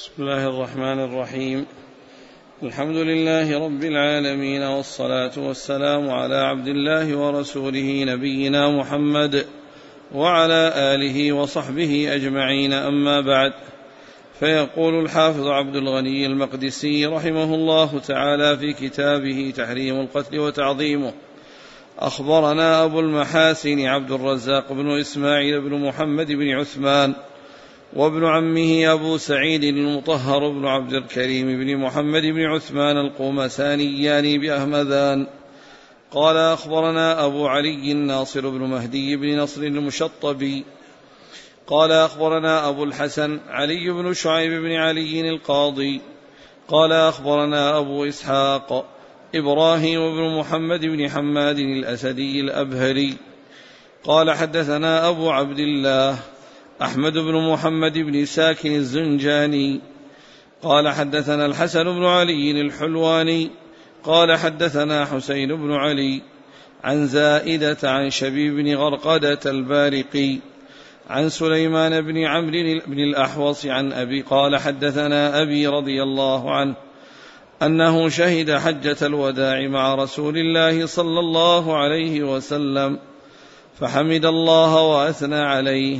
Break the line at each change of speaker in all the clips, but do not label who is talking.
بسم الله الرحمن الرحيم. الحمد لله رب العالمين، والصلاة والسلام على عبد الله ورسوله نبينا محمد وعلى آله وصحبه أجمعين، أما بعد. فيقول الحافظ عبد الغني المقدسي رحمه الله تعالى في كتابه تحريم القتل وتعظيمه: أخبرنا أبو المحاسن عبد الرزاق بن إسماعيل بن محمد بن عثمان، وابن عمه أبو سعيد المطهر بن عبد الكريم بن محمد بن عثمان القومسانيان بأهمذان، قال أخبرنا أبو علي الناصر بن مهدي بن نصر المشطبي قال أخبرنا أبو الحسن علي بن شعيب بن علي القاضي قال أخبرنا أبو إسحاق إبراهيم بن محمد بن حماد الأسدي الأبهري قال حدثنا أبو عبد الله أحمد بن محمد بن ساكن الزنجاني قال حدثنا الحسن بن علي الحلواني قال حدثنا حسين بن علي عن زائدة عن شبيب بن غرقدة البارقي عن سليمان بن عمرو بن الأحوص عن أبي قال حدثنا أبي رضي الله عنه أنه شهد حجة الوداع مع رسول الله صلى الله عليه وسلم، فحمد الله وأثنى عليه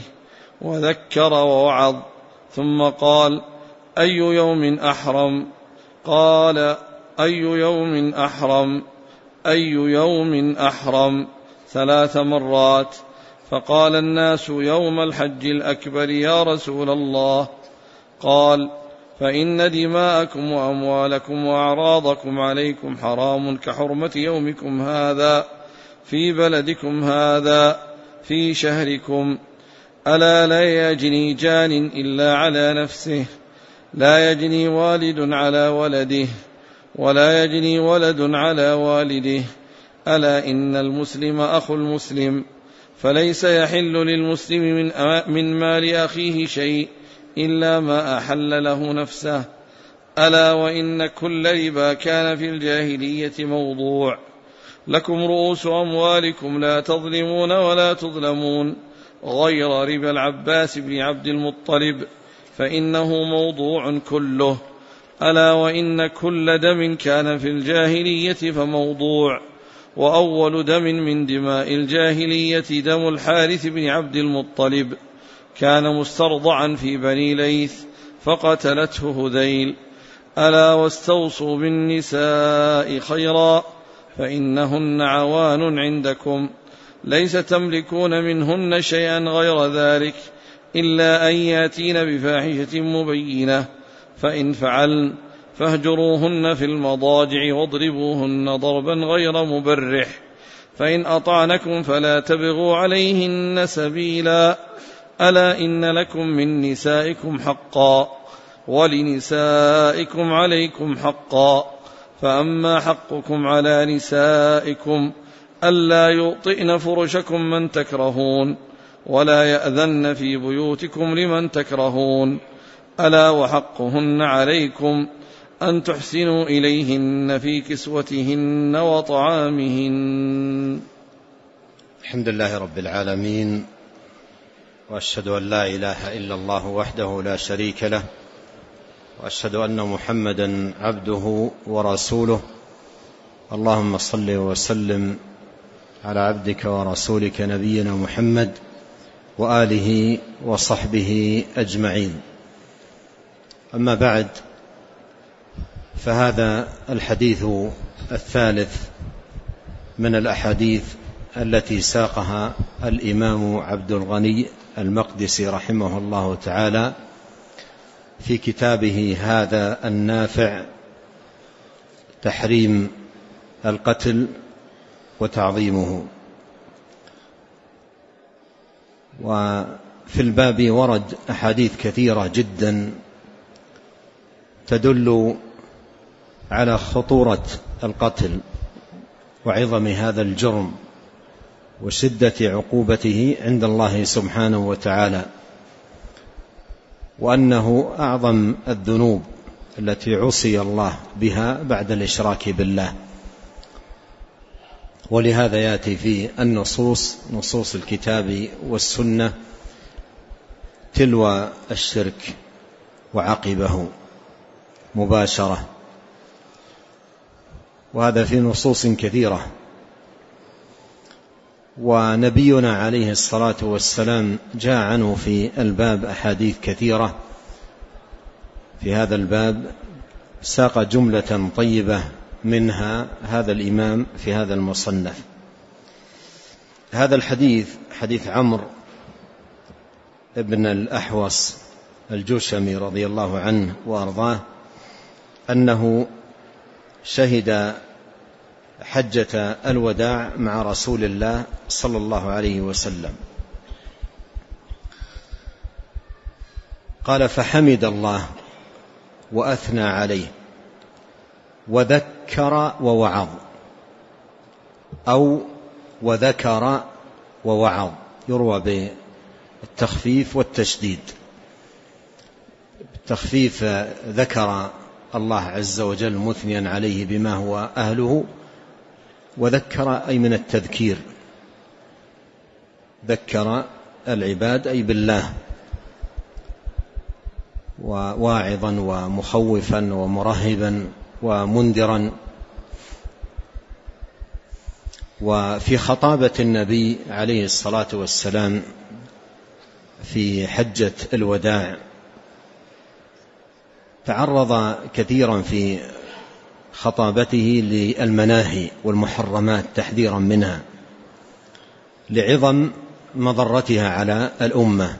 وذكر ووعظ، ثم قال: أي يوم أحرم؟ قال: أي يوم أحرم؟ أي يوم أحرم 3 مرات، فقال الناس: يوم الحج الأكبر يا رسول الله. قال: فإن دماءكم وأموالكم وأعراضكم عليكم حرام كحرمة يومكم هذا في بلدكم هذا في شهركم. ألا لا يجني جان إلا على نفسه، لا يجني والد على ولده، ولا يجني ولد على والده. ألا إن المسلم أخو المسلم، فليس يحل للمسلم من مال أخيه شيء إلا ما أحل له نفسه. ألا وإن كل ربا كان في الجاهلية موضوع. لكم رؤوس أموالكم لا تظلمون ولا تظلمون، غير ربا العباس بن عبد المطلب فإنه موضوع كله. ألا وإن كل دم كان في الجاهلية فموضوع، وأول دم من دماء الجاهلية دم الحارث بن عبد المطلب، كان مسترضعا في بني ليث فقتلته هذيل. ألا واستوصوا بالنساء خيرا، فإنهن عوان عندكم، ليس تملكون منهن شيئا غير ذلك إلا أن ياتين بفاحشة مبينة، فإن فعلن فاهجروهن في المضاجع واضربوهن ضربا غير مبرح، فإن أطعنكم فلا تبغوا عليهن سبيلا. ألا إن لكم من نسائكم حقا، ولنسائكم عليكم حقا، فأما حقكم على نسائكم ألا يوطئن فرشكم من تكرهون، ولا يأذن في بيوتكم لمن تكرهون. ألا وحقهن عليكم أن تحسنوا إليهن في كسوتهن وطعامهن.
الحمد لله رب العالمين، وأشهد أن لا إله إلا الله وحده لا شريك له، وأشهد أن محمدا عبده ورسوله. اللهم صل وسلم على عبدك ورسولك نبينا محمد وآله وصحبه أجمعين. أما بعد، فهذا الحديث الثالث من الأحاديث التي ساقها الإمام عبد الغني المقدسي رحمه الله تعالى في كتابه هذا النافع: تحريم القتل وتعظيمه. وفي الباب ورد أحاديث كثيرة جدا تدل على خطورة القتل وعظم هذا الجرم وشدة عقوبته عند الله سبحانه وتعالى، وأنه أعظم الذنوب التي عصي الله بها بعد الإشراك بالله. ولهذا يأتي في النصوص، نصوص الكتاب والسنة، تلو الشرك وعقبه مباشرة، وهذا في نصوص كثيرة. ونبينا عليه الصلاة والسلام جاء عنه في الباب أحاديث كثيرة في هذا الباب، ساق جملة طيبة منها هذا الإمام في هذا المصنف. هذا الحديث حديث عمرو بن الأحوص الجشمي رضي الله عنه وأرضاه أنه شهد حجة الوداع مع رسول الله صلى الله عليه وسلم. قال: فحمد الله وأثنى عليه وذكر ووعظ، أو وذكر ووعظ، يروى بالتخفيف والتشديد. التخفيف ذكر الله عز وجل مثنيا عليه بما هو أهله، وذكر أي من التذكير، ذكر العباد أي بالله، وواعظا ومخوفا ومرهبا ومنذرا. وفي خطابة النبي عليه الصلاة والسلام في حجة الوداع تعرض كثيرا في خطابته للمناهي والمحرمات تحذيرا منها لعظم مضرتها على الأمة،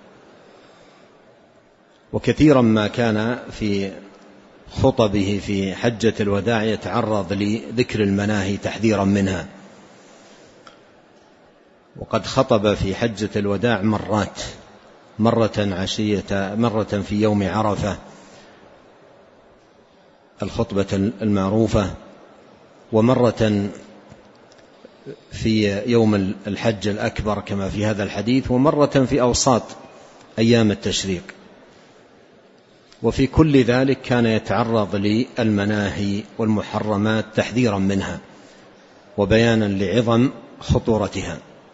وكثيرا ما كان في خطبه في حجة الوداع يتعرض لذكر المناهي تحذيرا منها. وقد خطب في حجة الوداع مرات، مرة عشية، مرة في يوم عرفة الخطبة المعروفة، ومرة في يوم الحج الأكبر كما في هذا الحديث، ومرة في أوساط أيام التشريق. وفي كل ذلك كان يتعرض للمناهي والمحرمات تحذيرا منها وبيانا لعظم خطورتها.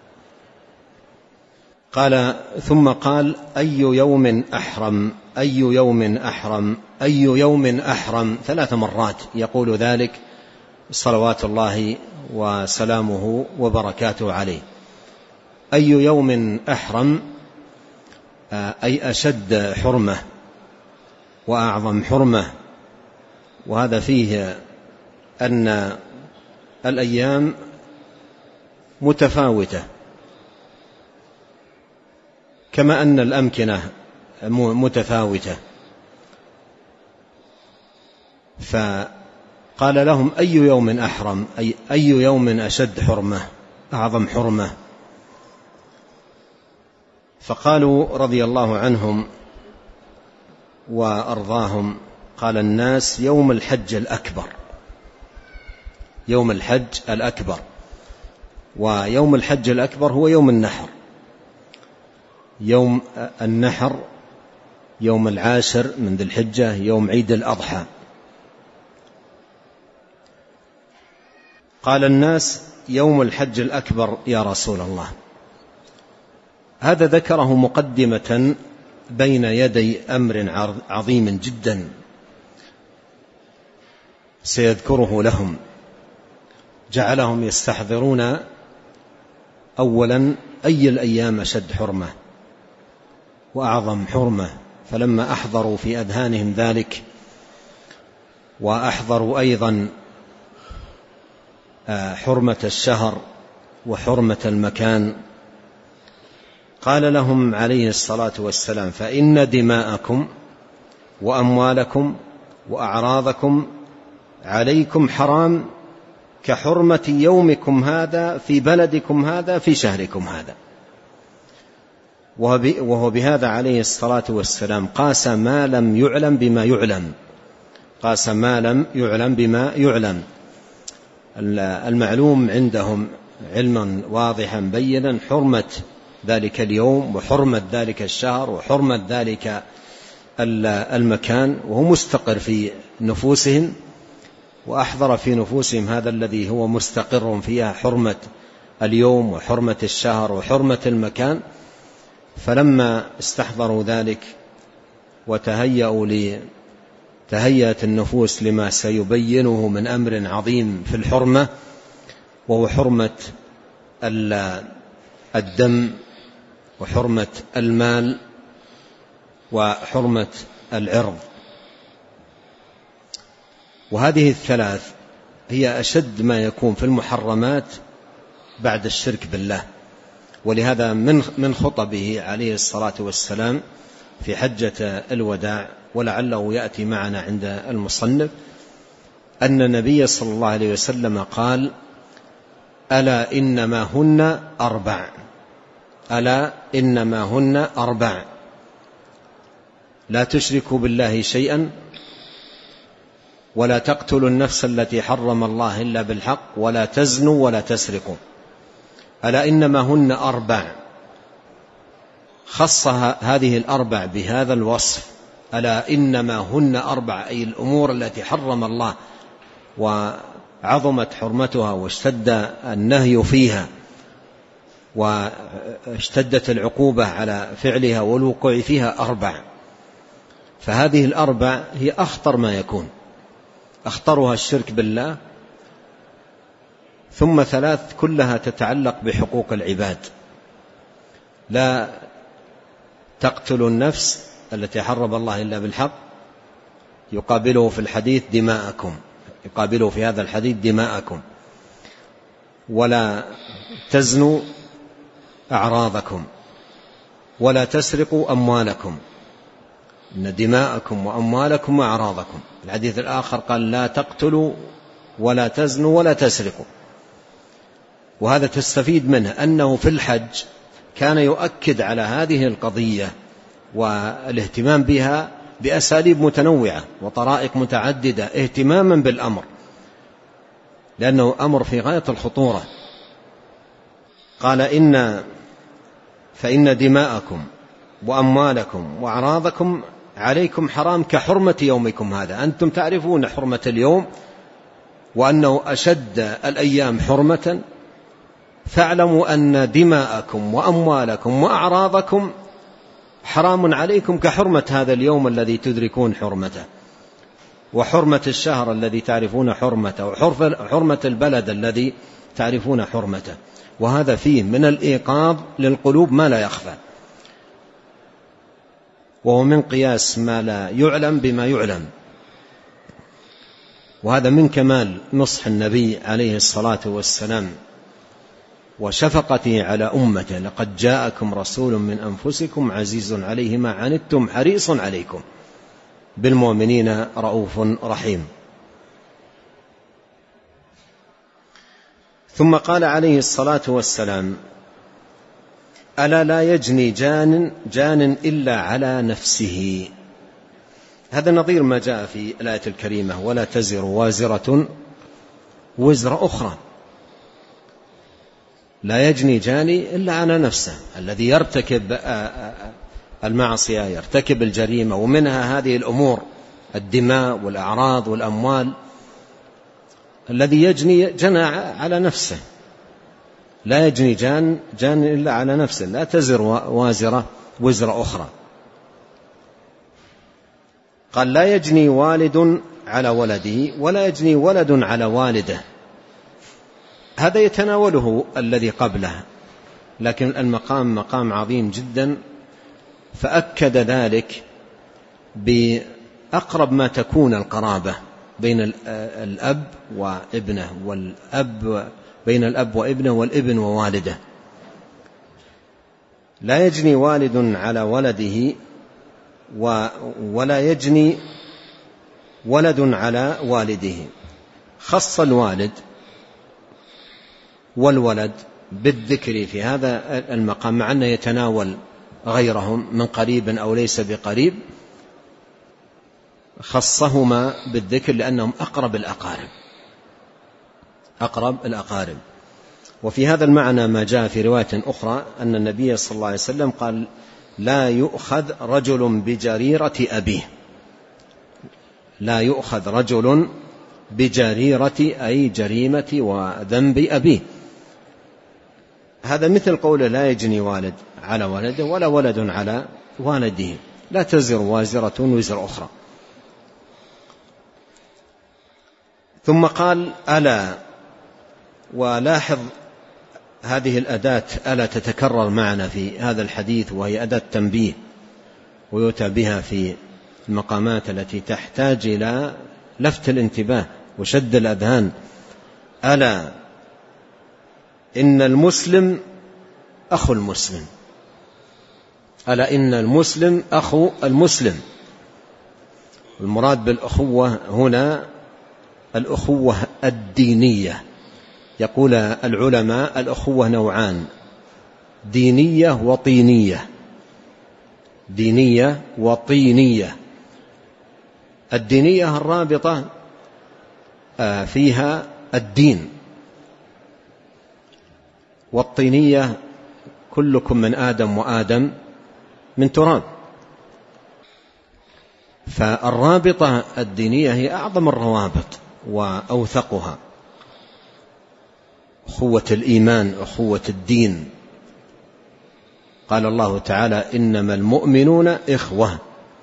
قال: ثم قال: أي يوم أحرم، أي يوم أحرم، أي يوم أحرم، 3 مرات يقول ذلك صلوات الله وسلامه وبركاته عليه. أي يوم أحرم أي أشد حرمة وأعظم حرمة. وهذا فيه أن الأيام متفاوتة كما أن الأمكنة متفاوتة. فقال لهم: أي يوم أحرم، أي يوم أشد حرمة أعظم حرمة. فقالوا رضي الله عنهم وأرضاهم، قال: الناس يوم الحج الأكبر، يوم الحج الأكبر. ويوم الحج الأكبر هو يوم النحر، يوم النحر يوم 10 من ذي الحجة، يوم عيد الأضحى. قال الناس: يوم الحج الأكبر يا رسول الله. هذا ذكره مقدمة بين يدي أمر عظيم جدا سيذكره لهم، جعلهم يستحضرون أولا أي الأيام أشد حرمة وأعظم حرمة. فلما أحضروا في أذهانهم ذلك، وأحضروا أيضا حرمة الشهر وحرمة المكان، قال لهم عليه الصلاة والسلام: فإن دماءكم وأموالكم وأعراضكم عليكم حرام كحرمة يومكم هذا في بلدكم هذا في شهركم هذا. وهو بهذا عليه الصلاة والسلام قاس ما لم يعلم بما يعلم، قاس ما لم يعلم بما يعلم. المعلوم عندهم علما واضحا بينا حرمة ذلك اليوم وحرمة ذلك الشهر وحرمة ذلك المكان، وهو مستقر في نفوسهم، وأحضر في نفوسهم هذا الذي هو مستقر فيها حرمة اليوم وحرمة الشهر وحرمة المكان. فلما استحضروا ذلك وتهيأت النفوس لما سيبينه من أمر عظيم في الحرمة، وهو حرمة الدم وحرمة المال وحرمة العرض. وهذه الثلاث هي أشد ما يكون في المحرمات بعد الشرك بالله. ولهذا من خطبه عليه الصلاة والسلام في حجة الوداع، ولعله يأتي معنا عند المصنف، أن النبي صلى الله عليه وسلم قال: ألا إنما هن أربع، ألا إنما هن أربع: لا تشركوا بالله شيئا، ولا تقتلوا النفس التي حرم الله إلا بالحق، ولا تزنوا، ولا تسرقوا. ألا إنما هن أربع، خص هذه الأربع بهذا الوصف: ألا إنما هن أربع، أي الأمور التي حرم الله وعظمت حرمتها واشتد النهي فيها واشتدت العقوبة على فعلها والوقوع فيها، أربع. فهذه الأربع هي أخطر ما يكون، أخطرها الشرك بالله، ثم ثلاث كلها تتعلق بحقوق العباد: لا تقتلوا النفس التي حرم الله إلا بالحق، يقابله في الحديث دماءكم، يقابله في هذا الحديث دماءكم. ولا تزنوا أعراضكم، ولا تسرقوا أموالكم، إن دماءكم وأموالكم وأعراضكم. الحديث الآخر قال: لا تقتلوا ولا تزنوا ولا تسرقوا. وهذا تستفيد منه أنه في الحج كان يؤكد على هذه القضية والاهتمام بها بأساليب متنوعة وطرائق متعددة، اهتماما بالأمر، لأنه أمر في غاية الخطورة. قال: فإن دماءكم وأموالكم وأعراضكم عليكم حرام كحرمة يومكم هذا. أنتم تعرفون حرمة اليوم وأنه أشد الأيام حرمة، فاعلموا أن دماءكم وأموالكم وأعراضكم حرام عليكم كحرمة هذا اليوم الذي تدركون حرمته، وحرمة الشهر الذي تعرفون حرمته، وحرمة البلد الذي تعرفون حرمته. وهذا فيه من الإيقاظ للقلوب ما لا يخفى، وهو من قياس ما لا يعلم بما يعلم. وهذا من كمال نصح النبي عليه الصلاة والسلام وشفقته على أمته: لقد جاءكم رسول من أنفسكم عزيز عليه ما عنتم حريص عليكم بالمؤمنين رؤوف رحيم. ثم قال عليه الصلاة والسلام: ألا لا يجني جان إلا على نفسه. هذا نظير ما جاء في الآية الكريمة: ولا تزر وازرة وزر أخرى. لا يجني جاني إلا على نفسه. الذي يرتكب المعصية يرتكب الجريمة، ومنها هذه الأمور الدماء والأعراض والأموال، الذي يجني جنى على نفسه. لا يجني جان إلا على نفسه، لا تزر وازرة وزر أخرى. قال: لا يجني والد على ولده ولا يجني ولد على والده. هذا يتناوله الذي قبله، لكن المقام مقام عظيم جدا، فأكد ذلك بأقرب ما تكون القرابة بين الأب وابنه، والأب بين الأب وابنه، والابن ووالده. لا يجني والد على ولده ولا يجني ولد على والده. خص الوالد والولد بالذكر في هذا المقام، مع أنه يتناول غيرهم من قريب أو ليس بقريب، خصهما بالذكر لأنهم أقرب الأقارب. وفي هذا المعنى ما جاء في رواية أخرى أن النبي صلى الله عليه وسلم قال: لا يؤخذ رجل بجريرة أبيه. لا يؤخذ رجل بجريرة، أي جريمة وذنب أبيه. هذا مثل قوله: لا يجني والد على ولده ولا ولد على والده. لا تزر وازرة وزر أخرى. ثم قال ألا، ولاحظ هذه الأداة ألا تتكرر معنا في هذا الحديث، وهي أداة تنبيه ويؤتى بها في المقامات التي تحتاج إلى لفت الانتباه وشد الأذهان. ألا إن المسلم أخو المسلم، ألا إن المسلم أخو المسلم. المراد بالأخوة هنا الأخوة الدينية. يقول العلماء الأخوة نوعان: دينية وطينية. دينية وطينية. الدينية الرابطة فيها الدين، والطينية كلكم من آدم وآدم من تراب. فالرابطة الدينية هي أعظم الروابط وأوثقها، أخوة الإيمان، أخوة الدين. قال الله تعالى: إنما المؤمنون إخوة.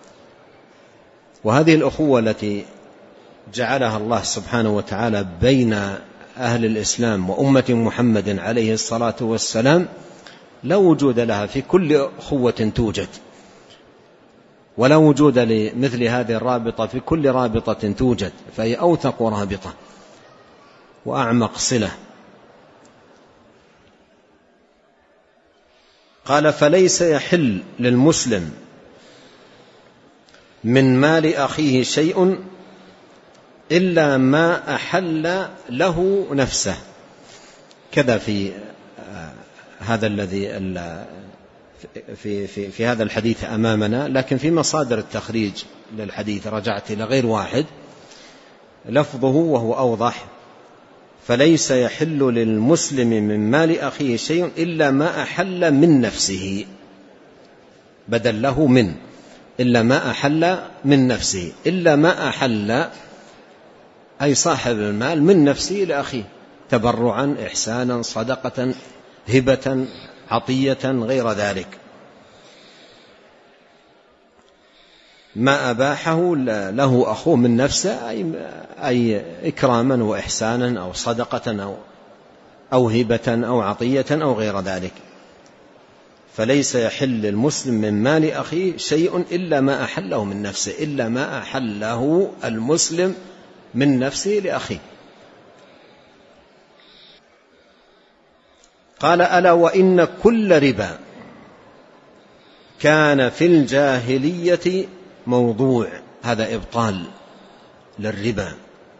وهذه الأخوة التي جعلها الله سبحانه وتعالى بين أهل الإسلام وأمة محمد عليه الصلاة والسلام لا وجود لها في كل أخوة توجد، ولا وجود لمثل هذه الرابطة في كل رابطة توجد، فهي أوثق رابطة وأعمق صلة. قال: فليس يحل للمسلم من مال أخيه شيء إلا ما أحل له نفسه. كذا في هذا الذي في هذا الحديث أمامنا، لكن في مصادر التخريج للحديث رجعت إلى غير واحد لفظه وهو أوضح: فليس يحل للمسلم من مال أخيه شيء إلا ما أحل من نفسه، بدل له من، إلا ما أحل من نفسه. إلا ما أحل أي صاحب المال من نفسه لأخيه، تبرعا، إحسانا، صدقة، هبة، عطية، غير ذلك. ما أباحه له أخوه من نفسه أي إكراما وإحسانا أو صدقة أو هبة أو عطية أو غير ذلك. فليس يحل للمسلم من مال أخيه شيء إلا ما أحله من نفسه، إلا ما أحله المسلم من نفسه لأخيه. قال: ألا وإن كل ربا كان في الجاهلية موضوع. هذا إبطال للربا.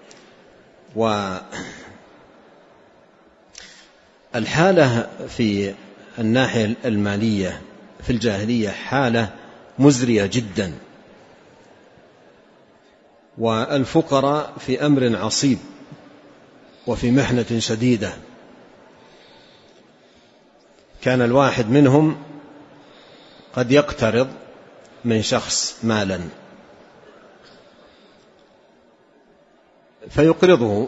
والحالة في الناحية المالية في الجاهلية حالة مزرية جدا، والفقراء في أمر عصيب وفي محنة شديدة. كان الواحد منهم قد يقترض من شخص مالا فيقرضه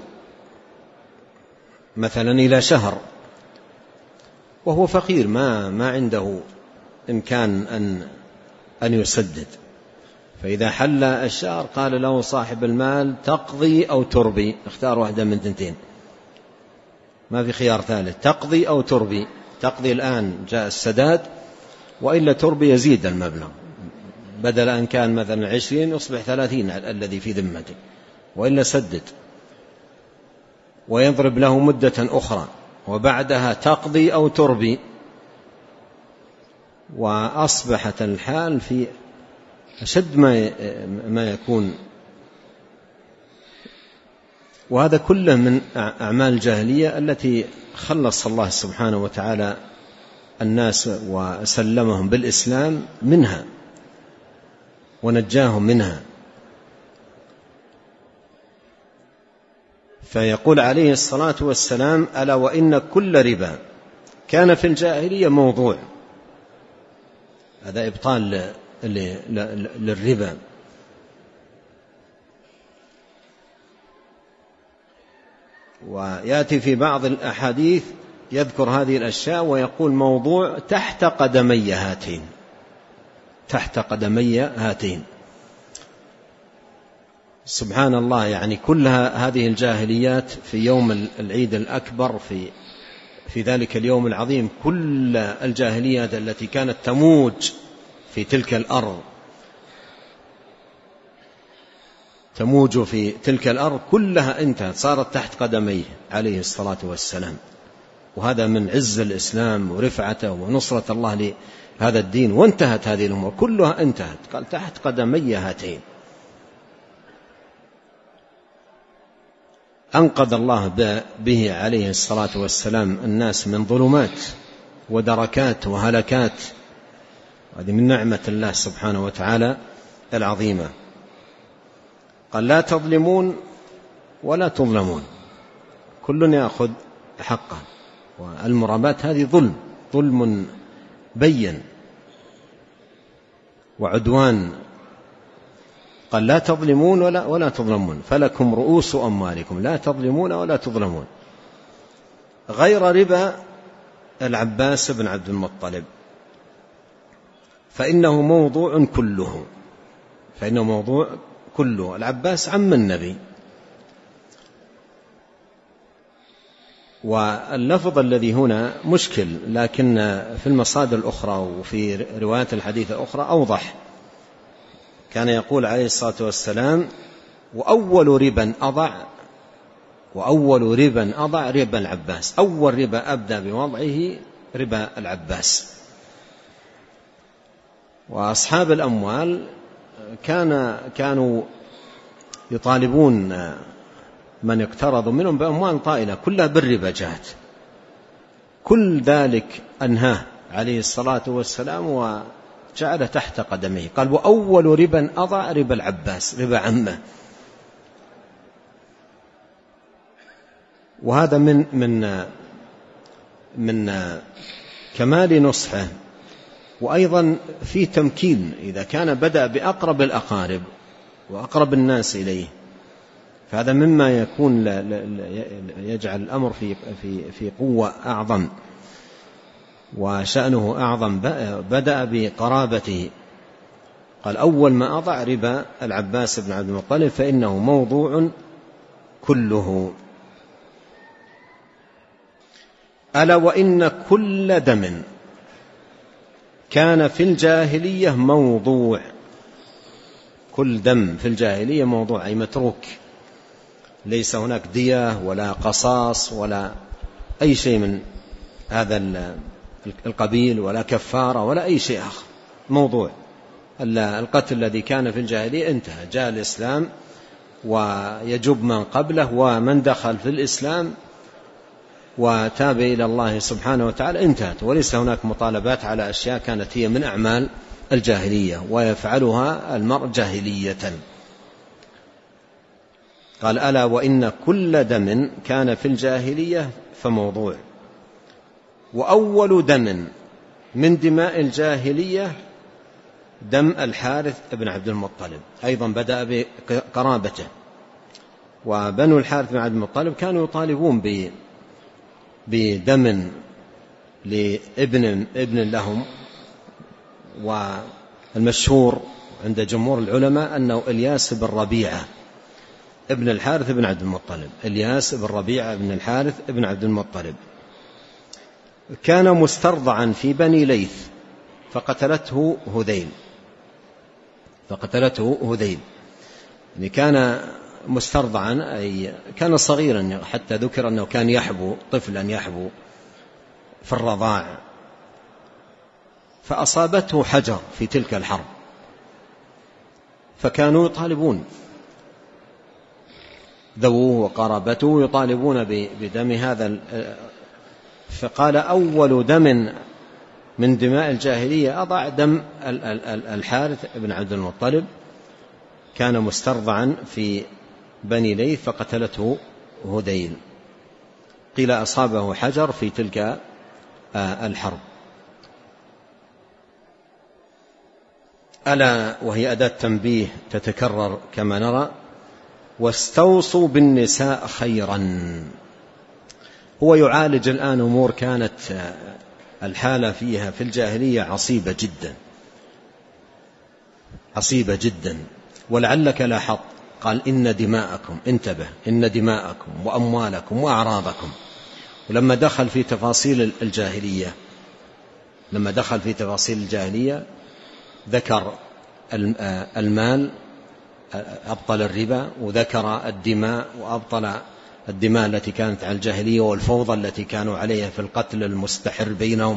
مثلا إلى شهر وهو فقير، ما عنده إمكان أن يسدد. فإذا حل الشهر قال له صاحب المال: تقضي أو تربي، اختار واحدة من تنتين، ما في خيار ثالث، تقضي أو تربي. تقضي الآن جاء السداد، وإلا تربي يزيد المبلغ، بدل أن كان مثلا 20 يصبح 30 الذي في ذمته، وإلا سدد. ويضرب له مدة أخرى وبعدها تقضي أو تربي. وأصبحت الحال في أشد ما يكون. وهذا كله من أعمال الجاهلية التي خلص الله سبحانه وتعالى الناس وسلمهم بالإسلام منها ونجاهم منها. فيقول عليه الصلاة والسلام: ألا وإن كل ربا كان في الجاهلية موضوع. هذا إبطال للربا. ويأتي في بعض الأحاديث يذكر هذه الأشياء ويقول: موضوع تحت قدمي هاتين. تحت قدمي هاتين. سبحان الله، يعني كل هذه الجاهليات في يوم العيد الأكبر في ذلك اليوم العظيم، كل الجاهليات التي كانت تموج في تلك الأرض كلها انتهت، صارت تحت قدميه عليه الصلاة والسلام. وهذا من عز الإسلام ورفعته ونصرة الله لهذا الدين. وانتهت هذه الأمور كلها، انتهت، قال تحت قدمي هاتين. أنقذ الله به عليه الصلاة والسلام الناس من ظلمات ودركات وهلكات. هذه من نعمة الله سبحانه وتعالى العظيمة. قال لا تظلمون ولا تظلمون، كل يأخذ حقه. والمراباة هذه ظلم بين وعدوان. قال لا تظلمون ولا تظلمون، فلكم رؤوس أموالكم، لا تظلمون ولا تظلمون، غير ربا العباس بن عبد المطلب، فإنه موضوع كله. العباس عم النبي. واللفظ الذي هنا مشكل، لكن في المصادر الأخرى وفي روايات الحديث الأخرى أوضح. كان يقول عليه الصلاة والسلام: وأول ربا أضع ربا العباس. أول ربا أبدأ بوضعه ربا العباس. وأصحاب الأموال كانوا يطالبون من اقترضوا منهم بأموال طائلة كلها بالربا جاءت. كل ذلك أنهاه عليه الصلاة والسلام وجعل تحت قدميه. قال: وأول ربا أضع ربا العباس، ربا عمه. وهذا من كمال نصحه. وأيضا في تمكين، إذا كان بدأ بأقرب الأقارب وأقرب الناس إليه، فهذا مما يكون يجعل الأمر في قوة أعظم وشأنه أعظم. بدأ بقرابته. قال: أول ما أضع ربا العباس بن عبد المطلب فإنه موضوع كله. ألا وإن كل دم كان في الجاهلية موضوع. كل دم في الجاهلية موضوع، أي متروك، ليس هناك دية ولا قصاص ولا أي شيء من هذا القبيل، ولا كفارة ولا أي شيء آخر. موضوع القتل الذي كان في الجاهلية انتهى. جاء الإسلام ويجب من قبله، ومن دخل في الإسلام وتاب إلى الله سبحانه وتعالى انتهت. وليس هناك مطالبات على أشياء كانت هي من أعمال الجاهلية ويفعلها المرء جاهلية. قال: ألا وإن كل دم كان في الجاهلية فموضوع. وأول دم من دماء الجاهلية دم الحارث بن عبد المطلب، أيضا بدأ بقرابته. وبنو الحارث بن عبد المطلب كانوا يطالبون بدم لابن لهم. والمشهور عند جمهور العلماء أنه إلياس بن ربيعة ابن الحارث بن عبد المطلب. إلياس بن ربيعة ابن الحارث ابن عبد المطلب كان مسترضعا في بني ليث فقتلته هذيل. يعني كان مسترضعا، أي كان صغيرا، حتى ذكر أنه كان يحبو، طفلا يحبو في الرضاع، فأصابته حجر في تلك الحرب، فكانوا يطالبون ذووه وقرابته يطالبون بدم هذا. فقال: أول دم من دماء الجاهلية أضع دم الحارث بن عبد المطلب، كان مسترضعا في بني ليث فقتلته هذيل. قيل أصابه حجر في تلك الحرب. ألا وهي أداة تنبيه تتكرر كما نرى: واستوصوا بالنساء خيرا. هو يعالج الآن أمور كانت الحالة فيها في الجاهلية عصيبة جدا، عصيبة جدا. ولعلك لاحظت قال إن دماءكم، انتبه، إن دماءكم وأموالكم وأعراضكم. ولما دخل في تفاصيل الجاهلية ذكر المال أبطل الربا، وذكر الدماء وأبطل الدماء التي كانت على الجاهلية والفوضى التي كانوا عليها في القتل المستحر بينهم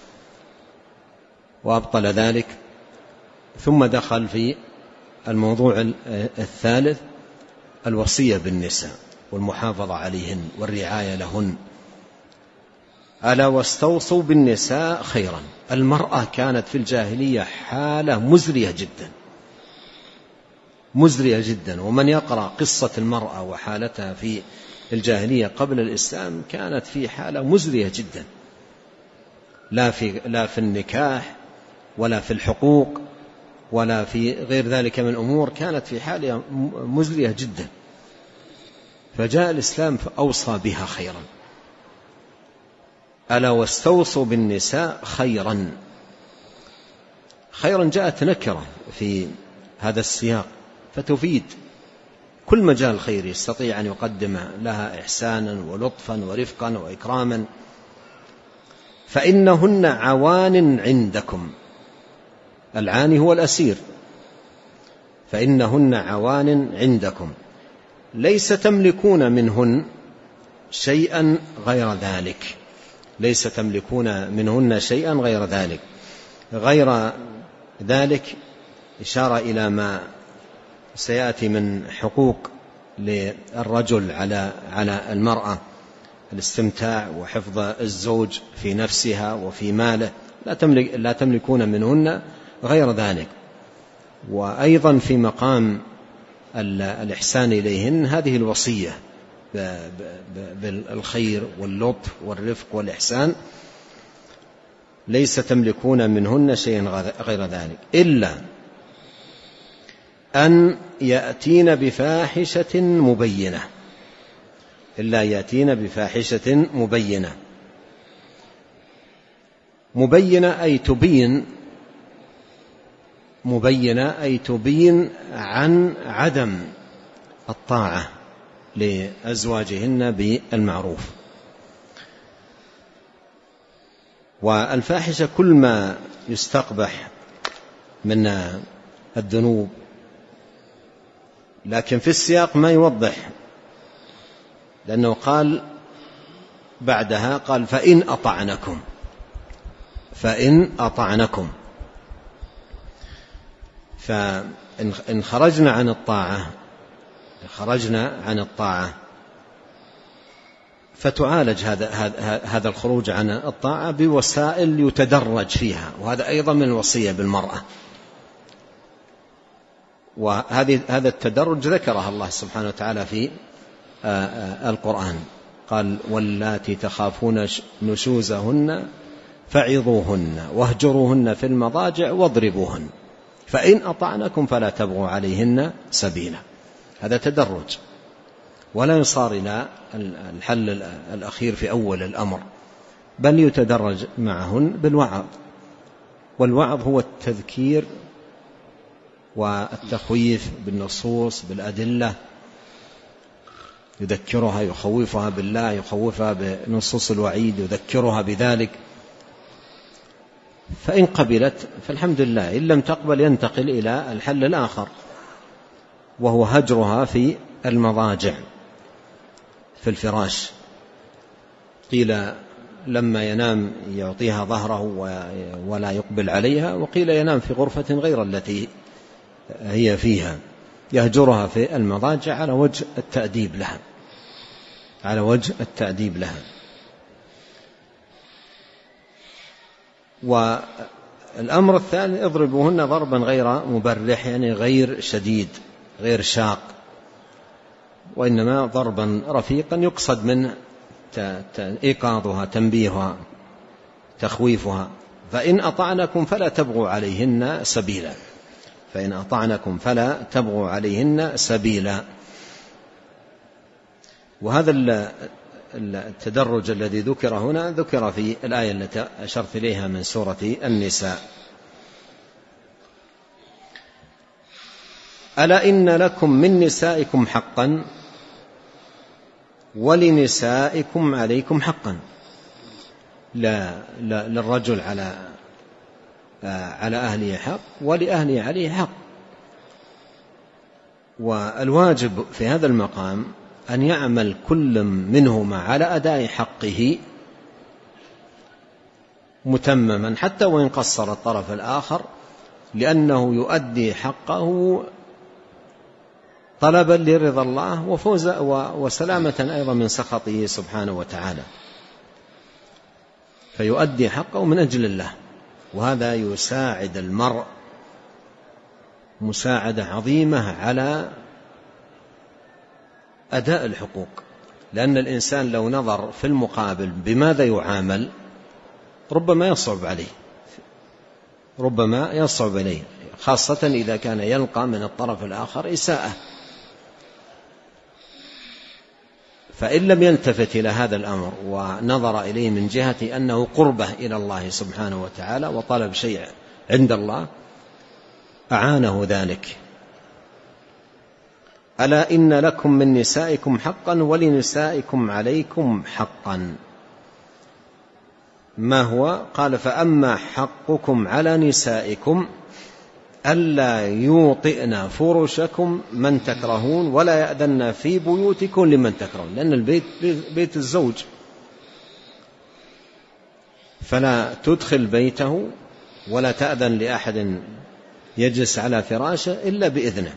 وأبطل ذلك. ثم دخل في الموضوع الثالث الوصية بالنساء والمحافظة عليهن والرعاية لهن. ألا واستوصوا بالنساء خيرا. المرأة كانت في الجاهلية حالة مزرية جدا، ومن يقرأ قصة المرأة وحالتها في الجاهلية قبل الإسلام كانت في حالة مزرية جدا، لا في النكاح ولا في الحقوق ولا في غير ذلك من أمور، كانت في حالة مزرية جدا. فجاء الإسلام فأوصى بها خيرا. ألا واستوصوا بالنساء خيرا. خيرا جاءت نكرة في هذا السياق فتفيد كل مجال خير يستطيع أن يقدم لها إحسانا ولطفا ورفقا وإكراما. فإنهن عوان عندكم. العاني هو الأسير. فإنهن عوان عندكم ليس تملكون منهن شيئا غير ذلك. ليس تملكون منهن شيئا غير ذلك إشارة إلى ما سيأتي من حقوق للرجل على المرأة، الاستمتاع وحفظ الزوج في نفسها وفي ماله، لا تملكون منهن غير ذلك. وأيضا في مقام الإحسان إليهن هذه الوصية بالخير واللطف والرفق والإحسان. ليس تملكون منهن شيئا غير ذلك إلا أن يأتين بفاحشة مبينة أي تبين عن عدم الطاعة لأزواجهن بالمعروف. والفاحشة كل ما يستقبح من الذنوب، لكن في السياق ما يوضح، لأنه قال بعدها قال فإن أطعنكم. فإن خرجنا عن الطاعة فتعالج هذا الخروج عن الطاعة بوسائل يتدرج فيها، وهذا أيضا من الوصية بالمرأة. وهذا التدرج ذكرها الله سبحانه وتعالى في القرآن، قال واللاتي تخافون نشوزهن فعظوهن واهجروهن في المضاجع واضربوهن فإن أطعنكم فلا تبغوا عليهن سبيلا. هذا تدرج، ولا يصار إلى الحل الأخير في أول الأمر، بل يتدرج معهن بالوعظ. والوعظ هو التذكير والتخويف بالنصوص بالأدلة، يذكرها يخوفها بالله، يخوفها بنصوص الوعيد، يذكرها بذلك. فإن قبلت فالحمد لله، إن لم تقبل ينتقل إلى الحل الآخر، وهو هجرها في المضاجع في الفراش. قيل لما ينام يعطيها ظهره ولا يقبل عليها، وقيل ينام في غرفة غير التي هي فيها، يهجرها في المضاجع على وجه التأديب لها. والأمر الثاني اضربوهن ضربا غير مبرح، يعني غير شديد غير شاق، وإنما ضربا رفيقا يقصد منه إيقاظها تنبيهها تخويفها. فإن أطعنكم فلا تبغوا عليهن سبيلا. وهذا التدرج الذي ذكر هنا ذكر في الآية التي أشرت إليها من سورة النساء. ألا إن لكم من نسائكم حقا ولنسائكم عليكم حقا. لا للرجل على أهله حق ولأهله عليه حق. والواجب في هذا المقام أن يعمل كل منهما على أداء حقه متمما حتى وإن قصر الطرف الآخر، لأنه يؤدي حقه طلبا لرضا الله وفوزا وسلامة أيضا من سخطه سبحانه وتعالى، فيؤدي حقه من أجل الله. وهذا يساعد المرء مساعدة عظيمة على أداء الحقوق، لأن الإنسان لو نظر في المقابل بماذا يعامل ربما يصعب عليه، خاصة إذا كان يلقى من الطرف الآخر إساءة. فإن لم يلتفت إلى هذا الأمر ونظر إليه من جهة أنه قربة إلى الله سبحانه وتعالى وطلب شيء عند الله أعانه ذلك. ألا إن لكم من نسائكم حقا ولنسائكم عليكم حقا. ما هو؟ قال فأما حقكم على نسائكم ألا يوطئن فرشكم من تكرهون ولا يأذن في بيوتكم لمن تكرهون، لأن البيت بيت الزوج، فلا تدخل بيته ولا تأذن لأحد يجلس على فراشه إلا بإذنه.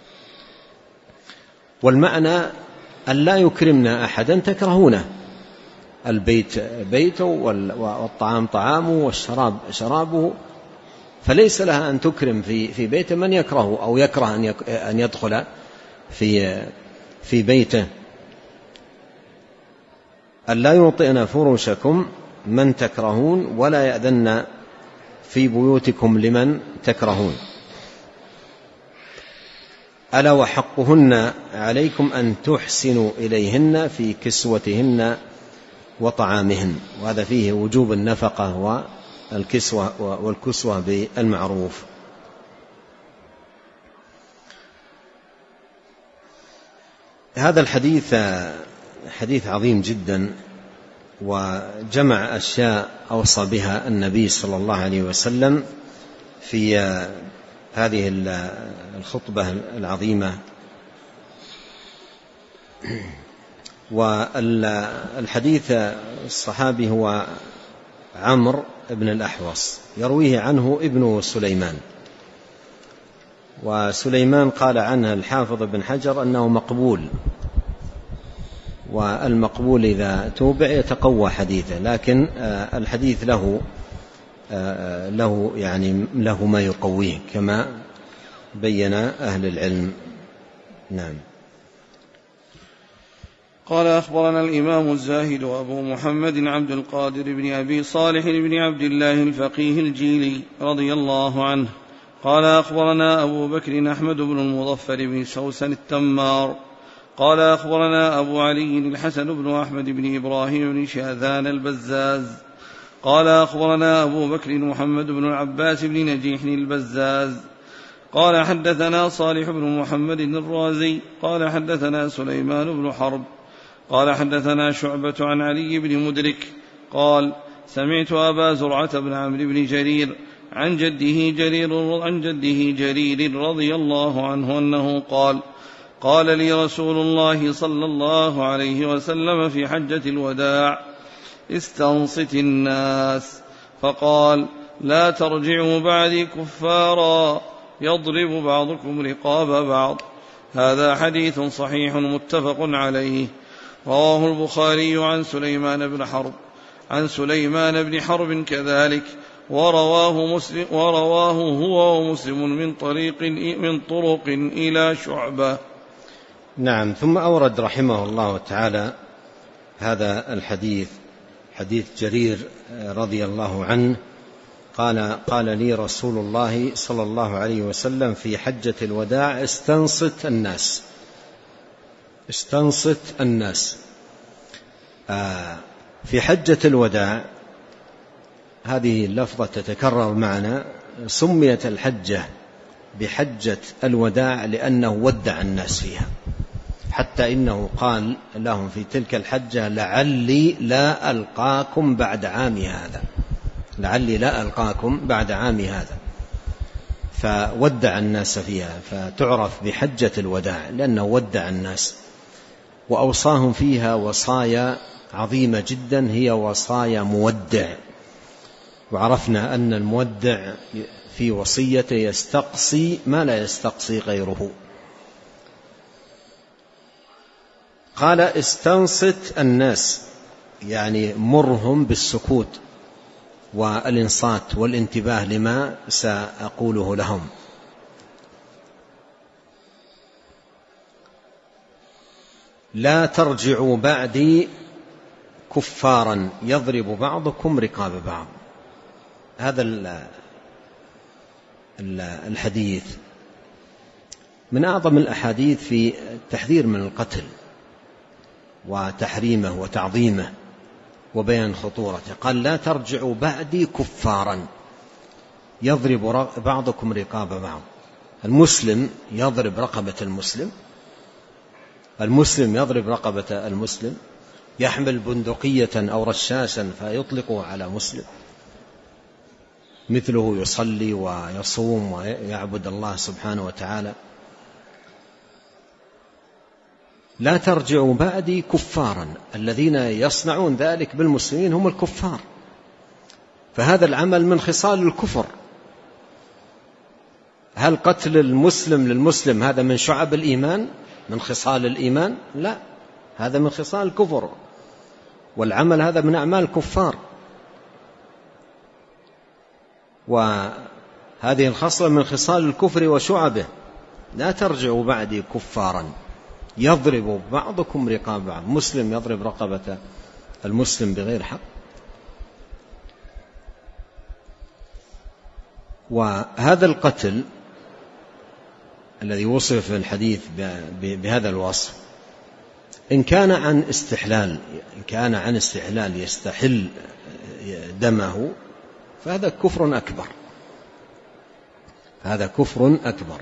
والمعنى أن لا يكرمنا أحدا تكرهونه، البيت بيته والطعام طعامه والشراب شرابه، فليس لها أن تكرم في بيته من يكرهه أو يكره أن يدخل في بيته. ألا يوطئن فرشكم من تكرهون ولا يأذن في بيوتكم لمن تكرهون. ألا وحقهن عليكم أن تحسنوا إليهن في كسوتهن وطعامهن، وهذا فيه وجوب النفقة والكسوة بالمعروف. هذا الحديث حديث عظيم جدا، وجمع أشياء أوصى بها النبي صلى الله عليه وسلم في هذه الخطبة العظيمة. والحديث الصحابي هو عمرو بن الأحوص، يرويه عنه ابن سليمان، وسليمان قال عنه الحافظ بن حجر أنه مقبول، والمقبول إذا توبع يتقوى حديثه، لكن الحديث له ما يقويه كما بين أهل العلم. نعم.
قال أخبرنا الإمام الزاهد أبو محمد عبد القادر بن أبي صالح بن عبد الله الفقيه الجيلي رضي الله عنه قال أخبرنا أبو بكر أحمد بن المظفر بن سوسن التمار قال أخبرنا أبو علي الحسن بن أحمد بن إبراهيم بن شاذان البزاز قال أخبرنا أبو بكر محمد بن العباس بن نجيح البزاز قال حدثنا صالح بن محمد الرازي قال حدثنا سليمان بن حرب قال حدثنا شعبة عن علي بن مدرك قال سمعت أبا زرعة بن عمرو بن جرير عن جده جرير رضي الله عنه أنه قال لي رسول الله صلى الله عليه وسلم في حجة الوداع استنصت الناس، فقال لا ترجعوا بعدي كفارا يضرب بعضكم رقاب بعض. هذا حديث صحيح متفق عليه، رواه البخاري عن سليمان بن حرب كذلك، ورواه هو ومسلم من طرق إلى شعبة.
نعم. ثم أورد رحمه الله تعالى هذا الحديث، حديث جرير رضي الله عنه قال لي رسول الله صلى الله عليه وسلم في حجة الوداع استنصت الناس. في حجة الوداع هذه اللفظة تتكرر معنا، سميت الحجة بحجة الوداع لأنه ودع الناس فيها، حتى إنه قال لهم في تلك الحجة لعلي لا ألقاكم بعد عامي هذا، لعلي لا ألقاكم بعد عامي هذا، فودع الناس فيها، فتعرف بحجة الوداع لأنه ودع الناس. وأوصاهم فيها وصايا عظيمة جدا، هي وصايا مودع، وعرفنا أن المودع في وصيته يستقصي ما لا يستقصي غيره. قال استنصت الناس، يعني مرهم بالسكوت والإنصات والانتباه لما سأقوله لهم. لا ترجعوا بعدي كفارا يضرب بعضكم رقاب بعض. هذا الحديث من أعظم الأحاديث في التحذير من القتل وتحريمه وتعظيمه وبيان خطورته. قال لا ترجعوا بعدي كفارا يضرب بعضكم رقاب بعض. المسلم يضرب رقبة المسلم، المسلم يضرب رقبة المسلم، يحمل بندقية أو رشاشا فيطلقه على مسلم، مثله يصلي ويصوم ويعبد الله سبحانه وتعالى. لا ترجعوا بعدي كفارا، الذين يصنعون ذلك بالمسلمين هم الكفار، فهذا العمل من خصال الكفر. هل قتل المسلم للمسلم هذا من شعب الإيمان، من خصال الإيمان؟ لا، هذا من خصال الكفر، والعمل هذا من أعمال الكفار. وهذه الخصلة من خصال الكفر وشعبه. لا ترجعوا بعدي كفارا يضرب بعضكم رقاب بعض، مسلم يضرب رقبة المسلم بغير حق. وهذا القتل الذي وصف في الحديث بهذا الوصف إن كان عن استحلال، إن كان عن استحلال يستحل دمه، فهذا كفر أكبر، هذا كفر أكبر.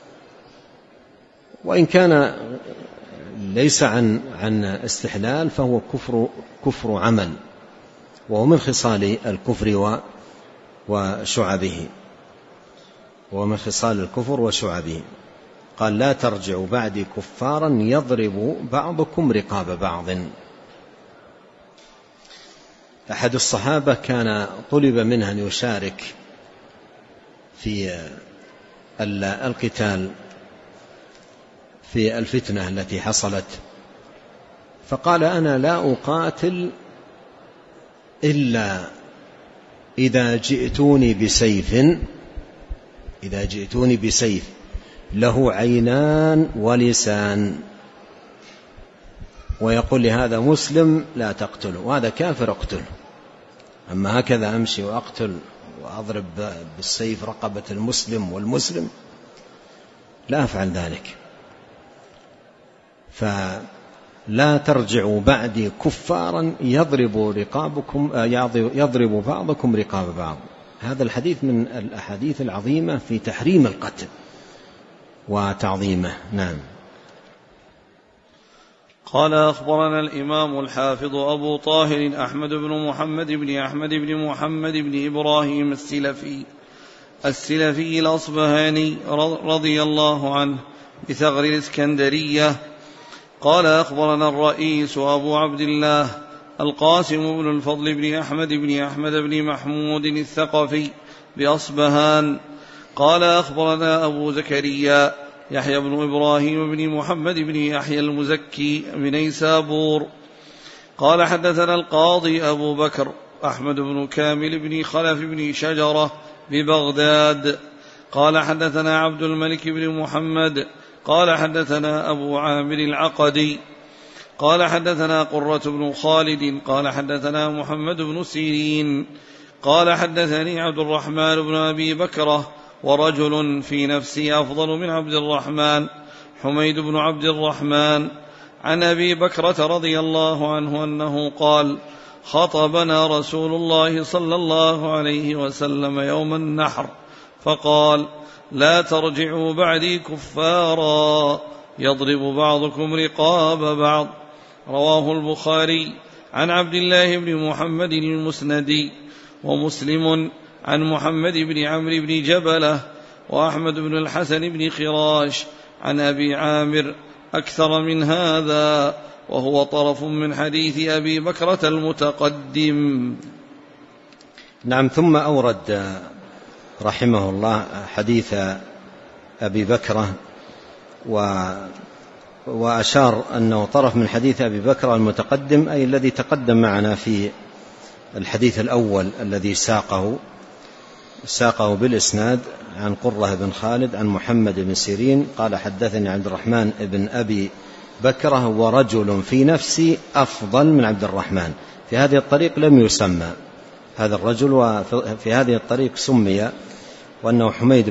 وإن كان ليس عن استحلال فهو كفر عمل، وهو من خصال الكفر وشعبه، ومن خصال الكفر وشعبه. قال لا ترجعوا بعدي كفارا يضرب بعضكم رقاب بعض. أحد الصحابة كان طلب منه أن يشارك في القتال في الفتنة التي حصلت، فقال أنا لا أقاتل إلا إذا جئتوني بسيف له عينان ولسان، ويقول لهذا مسلم لا تقتله وهذا كافر اقتله، أما هكذا أمشي وأقتل وأضرب بالسيف رقبة المسلم والمسلم لا أفعل ذلك. فلا ترجعوا بعدي كفارا يضرب بعضكم رقاب بعض. هذا الحديث من الأحاديث العظيمة في تحريم القتل وتعظيمه. نعم.
قال أخبرنا الإمام الحافظ أبو طاهر أحمد بن محمد بن إبراهيم السلفي الأصبهاني رضي الله عنه بثغر الإسكندرية قال أخبرنا الرئيس أبو عبد الله القاسم بن الفضل بن أحمد بن محمود الثقفي بأصبهان قال أخبرنا أبو زكريا يحيى بن إبراهيم بن محمد بن يحيى المزكي بنيسابور قال حدثنا القاضي أبو بكر أحمد بن كامل بن خلف بن شجرة ببغداد قال حدثنا عبد الملك بن محمد قال حدثنا أبو عامر العقدي قال حدثنا قرة بن خالد قال حدثنا محمد بن سيرين قال حدثني عبد الرحمن بن أبي بكرة ورجل في نفسي أفضل من عبد الرحمن حميد بن عبد الرحمن عن أبي بكرة رضي الله عنه أنه قال خطبنا رسول الله صلى الله عليه وسلم يوم النحر فقال لا ترجعوا بعدي كفارا يضرب بعضكم رقاب بعض. رواه البخاري عن عبد الله بن محمد المسندي، ومسلم عن محمد بن عمرو بن جبلة، وأحمد بن الحسن بن خراش عن أبي عامر أكثر من هذا، وهو طرف من حديث أبي بكرة المتقدم.
نعم. ثم أورد رحمه الله حديث أبي بكرة، وأشار أنه طرف من حديث أبي بكرة المتقدم، أي الذي تقدم معنا في الحديث الأول الذي ساقه بالإسناد عن قرة بن خالد عن محمد بن سيرين قال حدثني عبد الرحمن بن أبي بكرة ورجل في نفسي أفضل من عبد الرحمن. في هذه الطريق لم يسمى هذا الرجل، وفي هذه الطريق سمي وأنه حميد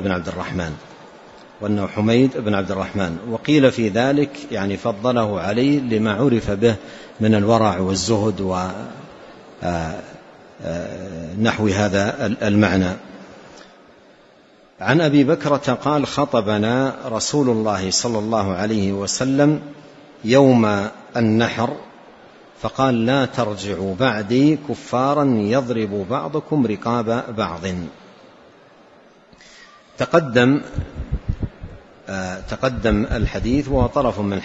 بن عبد الرحمن، وقيل في ذلك يعني فضله عليه لما عرف به من الورع والزهد ونحو هذا المعنى. عن أبي بكرة قال خطبنا رسول الله صلى الله عليه وسلم يوم النحر فقال لا ترجعوا بعدي كفارا يضرب بعضكم رقاب بعض. تقدم الحديث، وهو طرف من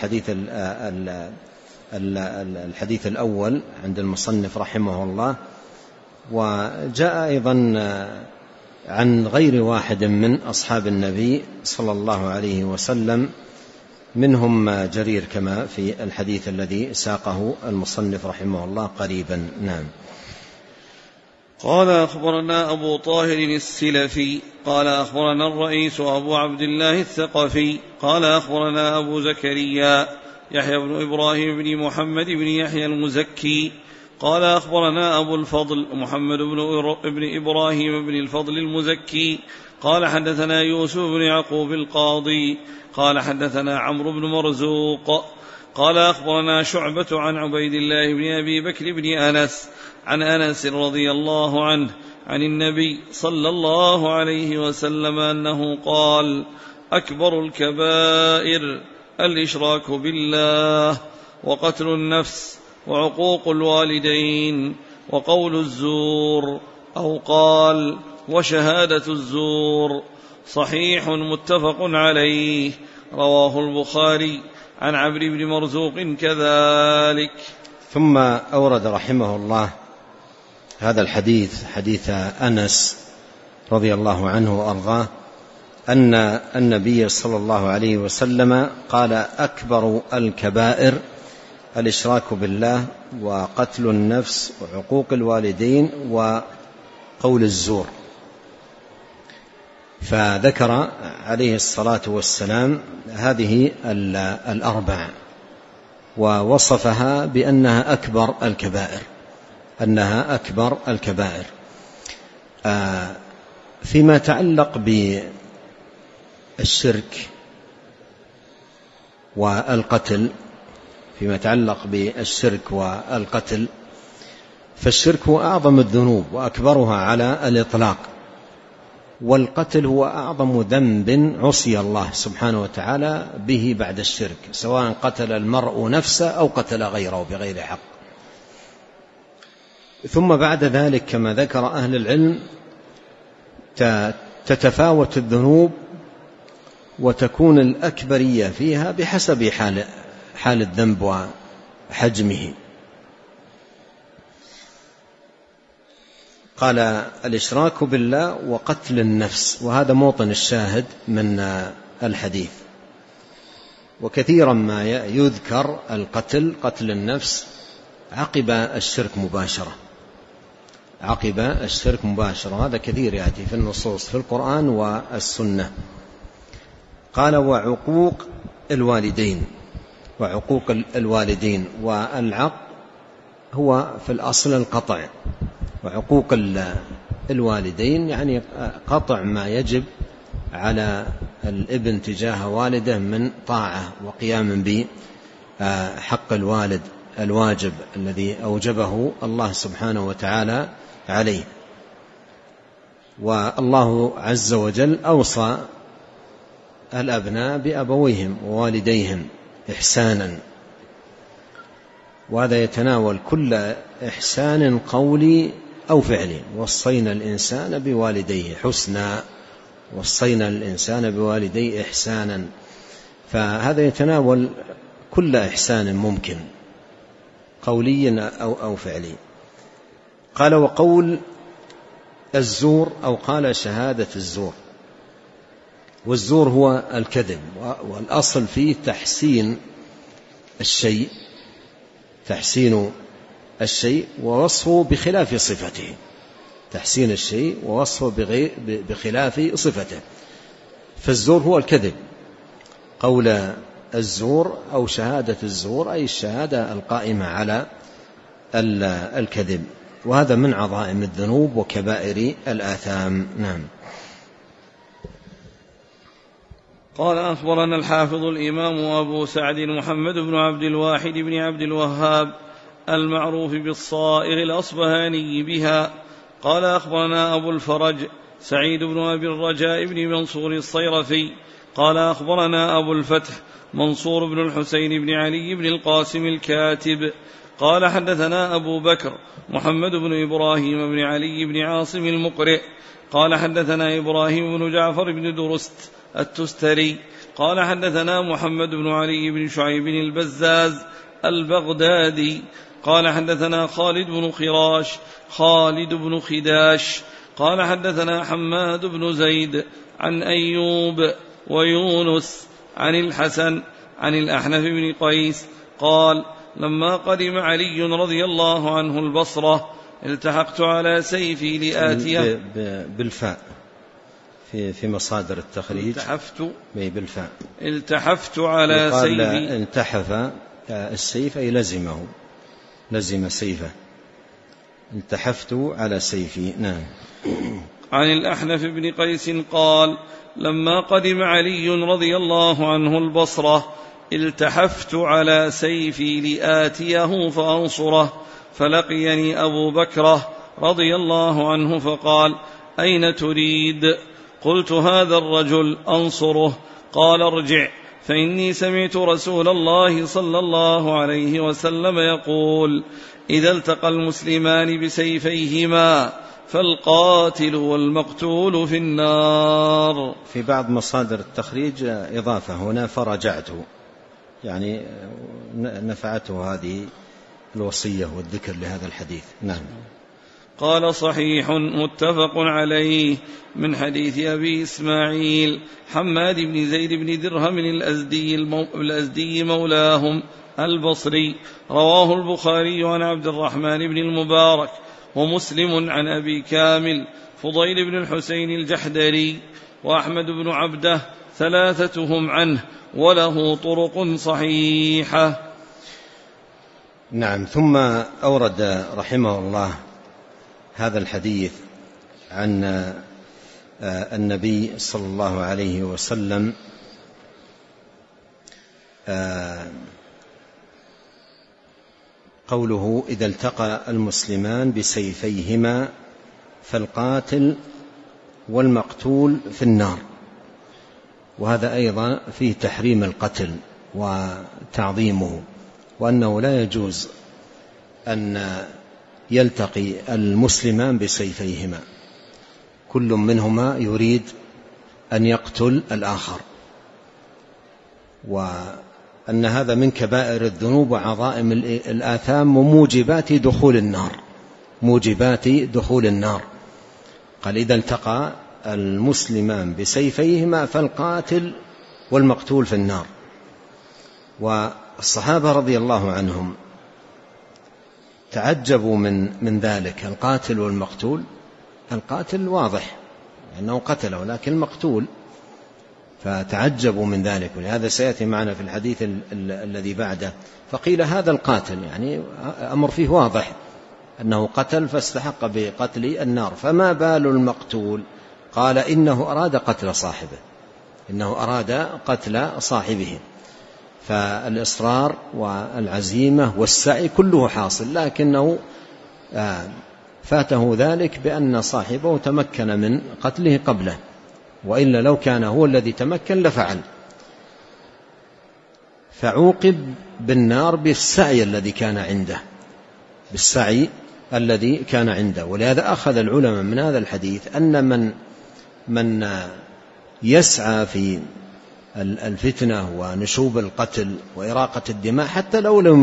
الحديث الأول عند المصنف رحمه الله، وجاء أيضا عن غير واحد من أصحاب النبي صلى الله عليه وسلم، منهم جرير كما في الحديث الذي ساقه المصنف رحمه الله قريبا. نعم.
قال أخبرنا أبو طاهر السلفي قال أخبرنا الرئيس أبو عبد الله الثقفي قال أخبرنا أبو زكريا يحيى بن إبراهيم بن محمد بن يحيى المزكي قال أخبرنا أبو الفضل محمد بن إبراهيم بن الفضل المزكي قال حدثنا يوسف بن يعقوب القاضي قال حدثنا عمرو بن مرزوق قال أخبرنا شعبة عن عبيد الله بن أبي بكر بن أنس عن أنس رضي الله عنه عن النبي صلى الله عليه وسلم أنه قال أكبر الكبائر الإشراك بالله وقتل النفس وعقوق الوالدين وقول الزور، أو قال وشهادة الزور. صحيح متفق عليه. رواه البخاري عن عمرو بن مرزوق كذلك.
ثم أورد رحمه الله هذا الحديث، حديث أنس رضي الله عنه وأرضاه، أن النبي صلى الله عليه وسلم قال أكبر الكبائر الإشراك بالله وقتل النفس وعقوق الوالدين وقول الزور. فذكر عليه الصلاة والسلام هذه الأربع ووصفها بأنها أكبر الكبائر. فيما يتعلق بالشرك والقتل، فالشرك هو أعظم الذنوب وأكبرها على الإطلاق، والقتل هو أعظم ذنب عصي الله سبحانه وتعالى به بعد الشرك، سواء قتل المرء نفسه أو قتل غيره بغير حق. ثم بعد ذلك كما ذكر أهل العلم تتفاوت الذنوب وتكون الأكبرية فيها بحسب حال الذنب وحجمه. قال الإشراك بالله وقتل النفس، وهذا موطن الشاهد من الحديث. وكثيرا ما يذكر قتل النفس عقب الشرك مباشرة، هذا كثير يأتي في النصوص في القرآن والسنة. قال وعقوق الوالدين، والعق هو في الأصل القطع، وعقوق الوالدين يعني قطع ما يجب على الابن تجاه والده من طاعة وقيام بحق الوالد الواجب الذي أوجبه الله سبحانه وتعالى عليه. والله عز وجل أوصى الأبناء بأبويهم ووالديهم إحسانا، وهذا يتناول كل إحسان قولي أو فعلي. وصينا الإنسان بوالديه حسنا، وصينا الإنسان بوالديه إحسانا، فهذا يتناول كل إحسان ممكن قولي أو فعلي. قال وقول الزور أو قال شهادة الزور. والزور هو الكذب، والأصل فيه تحسين الشيء، تحسين الشيء ووصفه بخلاف صفته، تحسين الشيء ووصفه بخلاف صفته. فالزور هو الكذب، قول الزور أو شهادة الزور أي الشهادة القائمة على الكذب، وهذا من عظائم الذنوب وكبائر الآثام. نعم.
قال أخبرنا الحافظ الإمام أبو سعد محمد بن عبد الواحد بن عبد الوهاب المعروف بالصائغ الأصبهاني بها. قال أخبرنا أبو الفرج سعيد بن أبي الرجاء بن منصور الصيرفي قال أخبرنا أبو الفتح منصور بن الحسين بن علي بن القاسم الكاتب قال حدثنا أبو بكر محمد بن إبراهيم بن علي بن عاصم المقرئ قال حدثنا إبراهيم بن جعفر بن درست التستري قال حدثنا محمد بن علي بن شعيب البزاز البغدادي قال حدثنا خالد بن خداش قال حدثنا حماد بن زيد عن أيوب ويونس عن الحسن عن الأحنف بن قيس قال لما قدم علي رضي الله عنه البصرة التحقت على سيفي لآتيه
بالفاء في مصادر التخريج
التحفت على سيفي.
التحف السيف أي لزمه، لزم سيفه. التحفت على سيفي. نعم.
عن الأحنف بن قيس قال لما قدم علي رضي الله عنه البصرة التحفت على سيفي لآتيه فأنصره، فلقيني أبو بكر رضي الله عنه فقال أين تريد؟ قلت هذا الرجل أنصره. قال ارجع فإني سمعت رسول الله صلى الله عليه وسلم يقول إذا التقى المسلمان بسيفيهما فالقاتل والمقتول في النار.
في بعض مصادر التخريج إضافة هنا فرجعته، يعني نفعته هذه الوصية والذكر لهذا الحديث. نعم.
قال صحيح متفق عليه من حديث أبي إسماعيل حماد بن زيد بن درهم الأزدي مولاهم البصري، رواه البخاري عن عبد الرحمن بن المبارك ومسلم عن أبي كامل فضيل بن الحسين الجحدري وأحمد بن عبده ثلاثتهم عنه وله طرق صحيحة.
نعم. ثم أورد رحمه الله هذا الحديث عن النبي صلى الله عليه وسلم قوله إذا التقى المسلمان بسيفيهما فالقاتل والمقتول في النار، وهذا أيضا فيه تحريم القتل وتعظيمه، وأنه لا يجوز أن يلتقي المسلمان بسيفيهما كل منهما يريد أن يقتل الآخر، وأن هذا من كبائر الذنوب وعظائم الآثام وموجبات دخول النار، موجبات دخول النار. قال إذا التقى المسلمان بسيفيهما فالقاتل والمقتول في النار. والصحابة رضي الله عنهم تعجبوا من ذلك، القاتل والمقتول. القاتل واضح أنه قتله، لكن المقتول فتعجبوا من ذلك، ولهذا سيأتي معنا في الحديث الذي بعده. فقيل هذا القاتل يعني أمر فيه واضح أنه قتل فاستحق بقتل النار، فما بال المقتول؟ قال إنه أراد قتل صاحبه، إنه أراد قتل صاحبه. فالإصرار والعزيمة والسعي كله حاصل، لكنه فاته ذلك بأن صاحبه تمكن من قتله قبله، وإلا لو كان هو الذي تمكن لفعل. فعوقب بالنار بالسعي الذي كان عنده، بالسعي الذي كان عنده. ولهذا أخذ العلماء من هذا الحديث أن من يسعى في الفتنة ونشوب القتل وإراقة الدماء حتى لو لم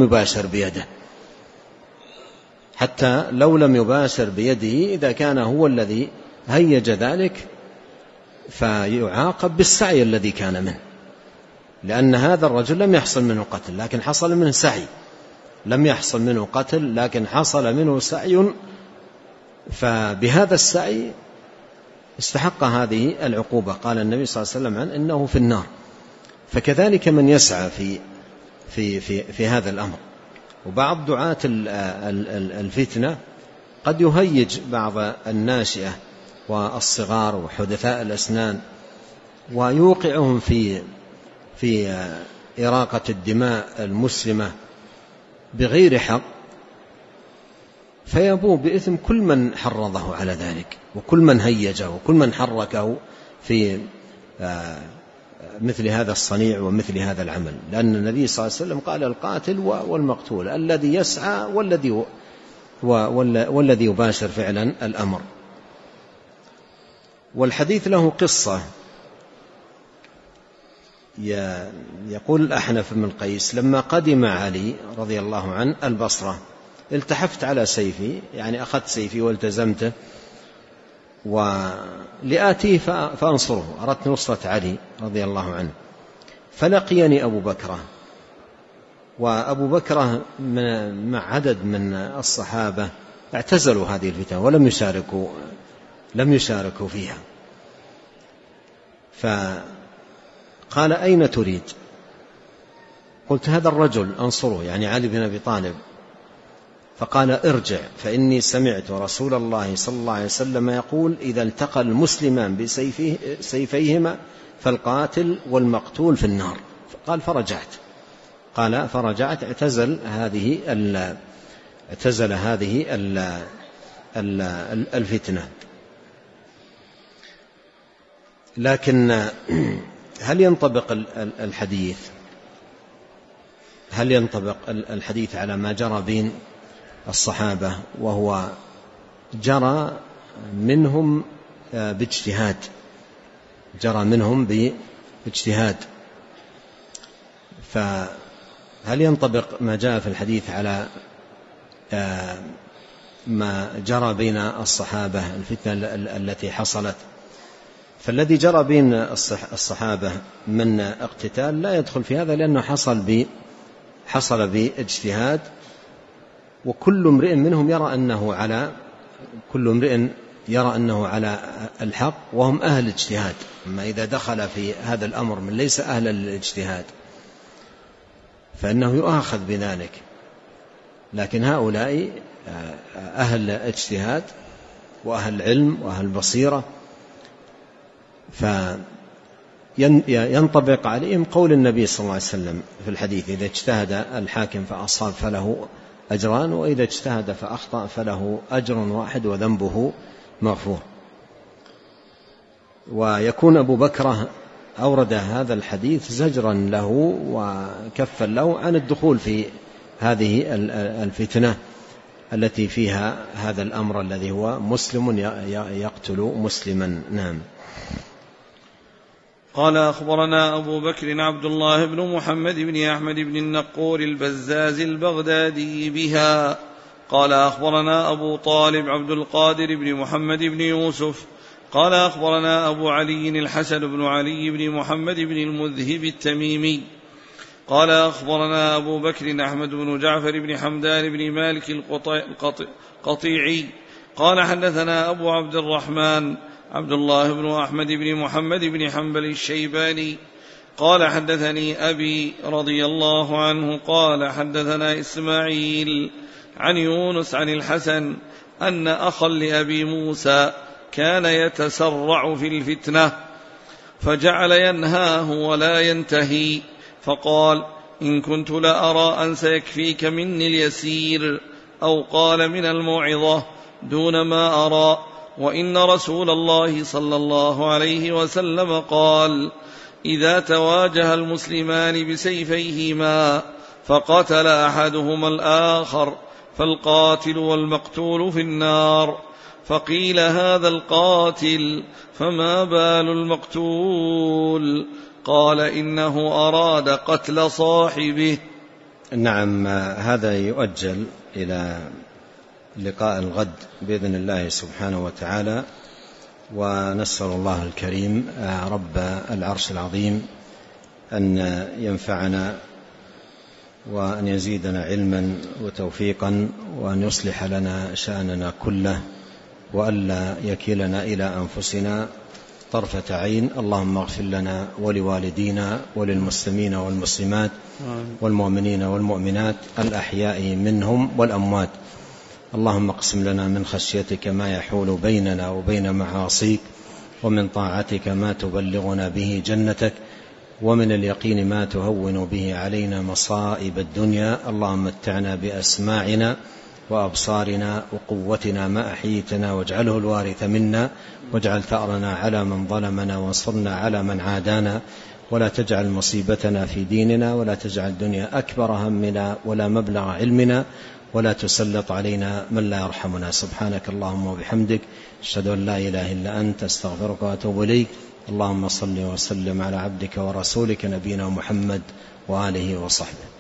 يباشر بيده، إذا كان هو الذي هيج ذلك فيعاقب بالسعي الذي كان منه، لأن هذا الرجل لم يحصل منه قتل لكن حصل منه سعي، لم يحصل منه قتل لكن حصل منه سعي، فبهذا السعي استحق هذه العقوبة. قال النبي صلى الله عليه وسلم عنه إنه في النار. فكذلك من يسعى في هذا الأمر. وبعض دعاة الفتنة قد يهيج بعض الناشئة والصغار وحدثاء الأسنان ويوقعهم في إراقة الدماء المسلمة بغير حق، فيبوء بإثم كل من حرضه على ذلك وكل من هيجه وكل من حركه في مثل هذا الصنيع ومثل هذا العمل. لأن النبي صلى الله عليه وسلم قال القاتل والمقتول، الذي يسعى والذي يباشر فعلا الأمر. والحديث له قصة. يقول الأحنف بن قيس لما قدم علي رضي الله عنه البصرة التحفت على سيفي، يعني أخذت سيفي والتزمته ولآتيه فأنصره، أردت نصرة علي رضي الله عنه. فلقيني أبو بكرة، وأبو بكرة مع عدد من الصحابة اعتزلوا هذه الفتنة ولم يشاركوا فيها. فقال أين تريد؟ قلت هذا الرجل أنصره، يعني علي بن أبي طالب. فقال ارجع فإني سمعت رسول الله صلى الله عليه وسلم يقول إذا التقى المسلمان بسيفيهما فالقاتل والمقتول في النار. قال فرجعت اعتزل هذه الفتنة. لكن هل ينطبق الحديث على ما جرى بين الصحابة؟ وهو جرى منهم باجتهاد، فهل ينطبق ما جاء في الحديث على ما جرى بين الصحابة الفتنة التي حصلت؟ فالذي جرى بين الصحابة من اقتتال لا يدخل في هذا، لأنه حصل باجتهاد، وكل امرئ منهم يرى أنه على الحق وهم أهل الاجتهاد. أما إذا دخل في هذا الأمر من ليس أهل الاجتهاد فإنه يؤاخذ بذلك. لكن هؤلاء أهل اجتهاد وأهل علم وأهل بصيرة، فينطبق عليهم قول النبي صلى الله عليه وسلم في الحديث إذا اجتهد الحاكم فأصاب فله أجران، وإذا اجتهد فأخطأ فله أجر واحد وذنبه مغفور. ويكون أبو بكر أورد هذا الحديث زجرا له وكفا له عن الدخول في هذه الفتنة التي فيها هذا الأمر الذي هو مسلم يقتل مسلما. نعم.
قال أخبرنا أبو بكر عبد الله بن محمد بن أحمد بن النقور البزاز البغدادي بها قال أخبرنا أبو طالب عبد القادر بن محمد بن يوسف قال أخبرنا أبو علي الحسن بن علي بن محمد بن المذهب التميمي قال أخبرنا أبو بكر أحمد بن جعفر بن حمدان بن مالك القطيعي قال حدثنا أبو عبد الرحمن عبد الله بن أحمد بن محمد بن حنبل الشيباني قال حدثني أبي رضي الله عنه قال حدثنا إسماعيل عن يونس عن الحسن أن أخا لأبي موسى كان يتسرع في الفتنة فجعل ينهاه ولا ينتهي، فقال إن كنت لأرى أن سيكفيك مني اليسير، أو قال من الموعظة دون ما أرى. وإن رسول الله صلى الله عليه وسلم قال: إذا تواجه المسلمان بسيفيهما فقتل أحدهما الآخر فالقاتل والمقتول في النار. فقيل: هذا القاتل، فما بال المقتول؟ قال: إنه أراد قتل صاحبه.
نعم، هذا يؤجل إلى لقاء الغد بإذن الله سبحانه وتعالى، ونسأل الله الكريم رب العرش العظيم أن ينفعنا وأن يزيدنا علما وتوفيقا، وأن يصلح لنا شأننا كله، وألا يكلنا إلى أنفسنا طرفة عين. اللهم اغفر لنا ولوالدينا وللمسلمين والمسلمات والمؤمنين والمؤمنات الأحياء منهم والأموات. اللهم اقسم لنا من خشيتك ما يحول بيننا وبين معاصيك، ومن طاعتك ما تبلغنا به جنتك، ومن اليقين ما تهون به علينا مصائب الدنيا. اللهم متعنا بأسماعنا وأبصارنا وقوتنا ما أحييتنا، واجعله الوارث منا، واجعل ثأرنا على من ظلمنا، وانصرنا على من عادانا، ولا تجعل مصيبتنا في ديننا، ولا تجعل الدنيا أكبر همنا ولا مبلغ علمنا، ولا تسلط علينا من لا يرحمنا. سبحانك اللهم وبحمدك، أشهد أن لا إله إلا أنت، أستغفرك وأتوب إليك. اللهم صل وسلم على عبدك ورسولك نبينا محمد وآله وصحبه.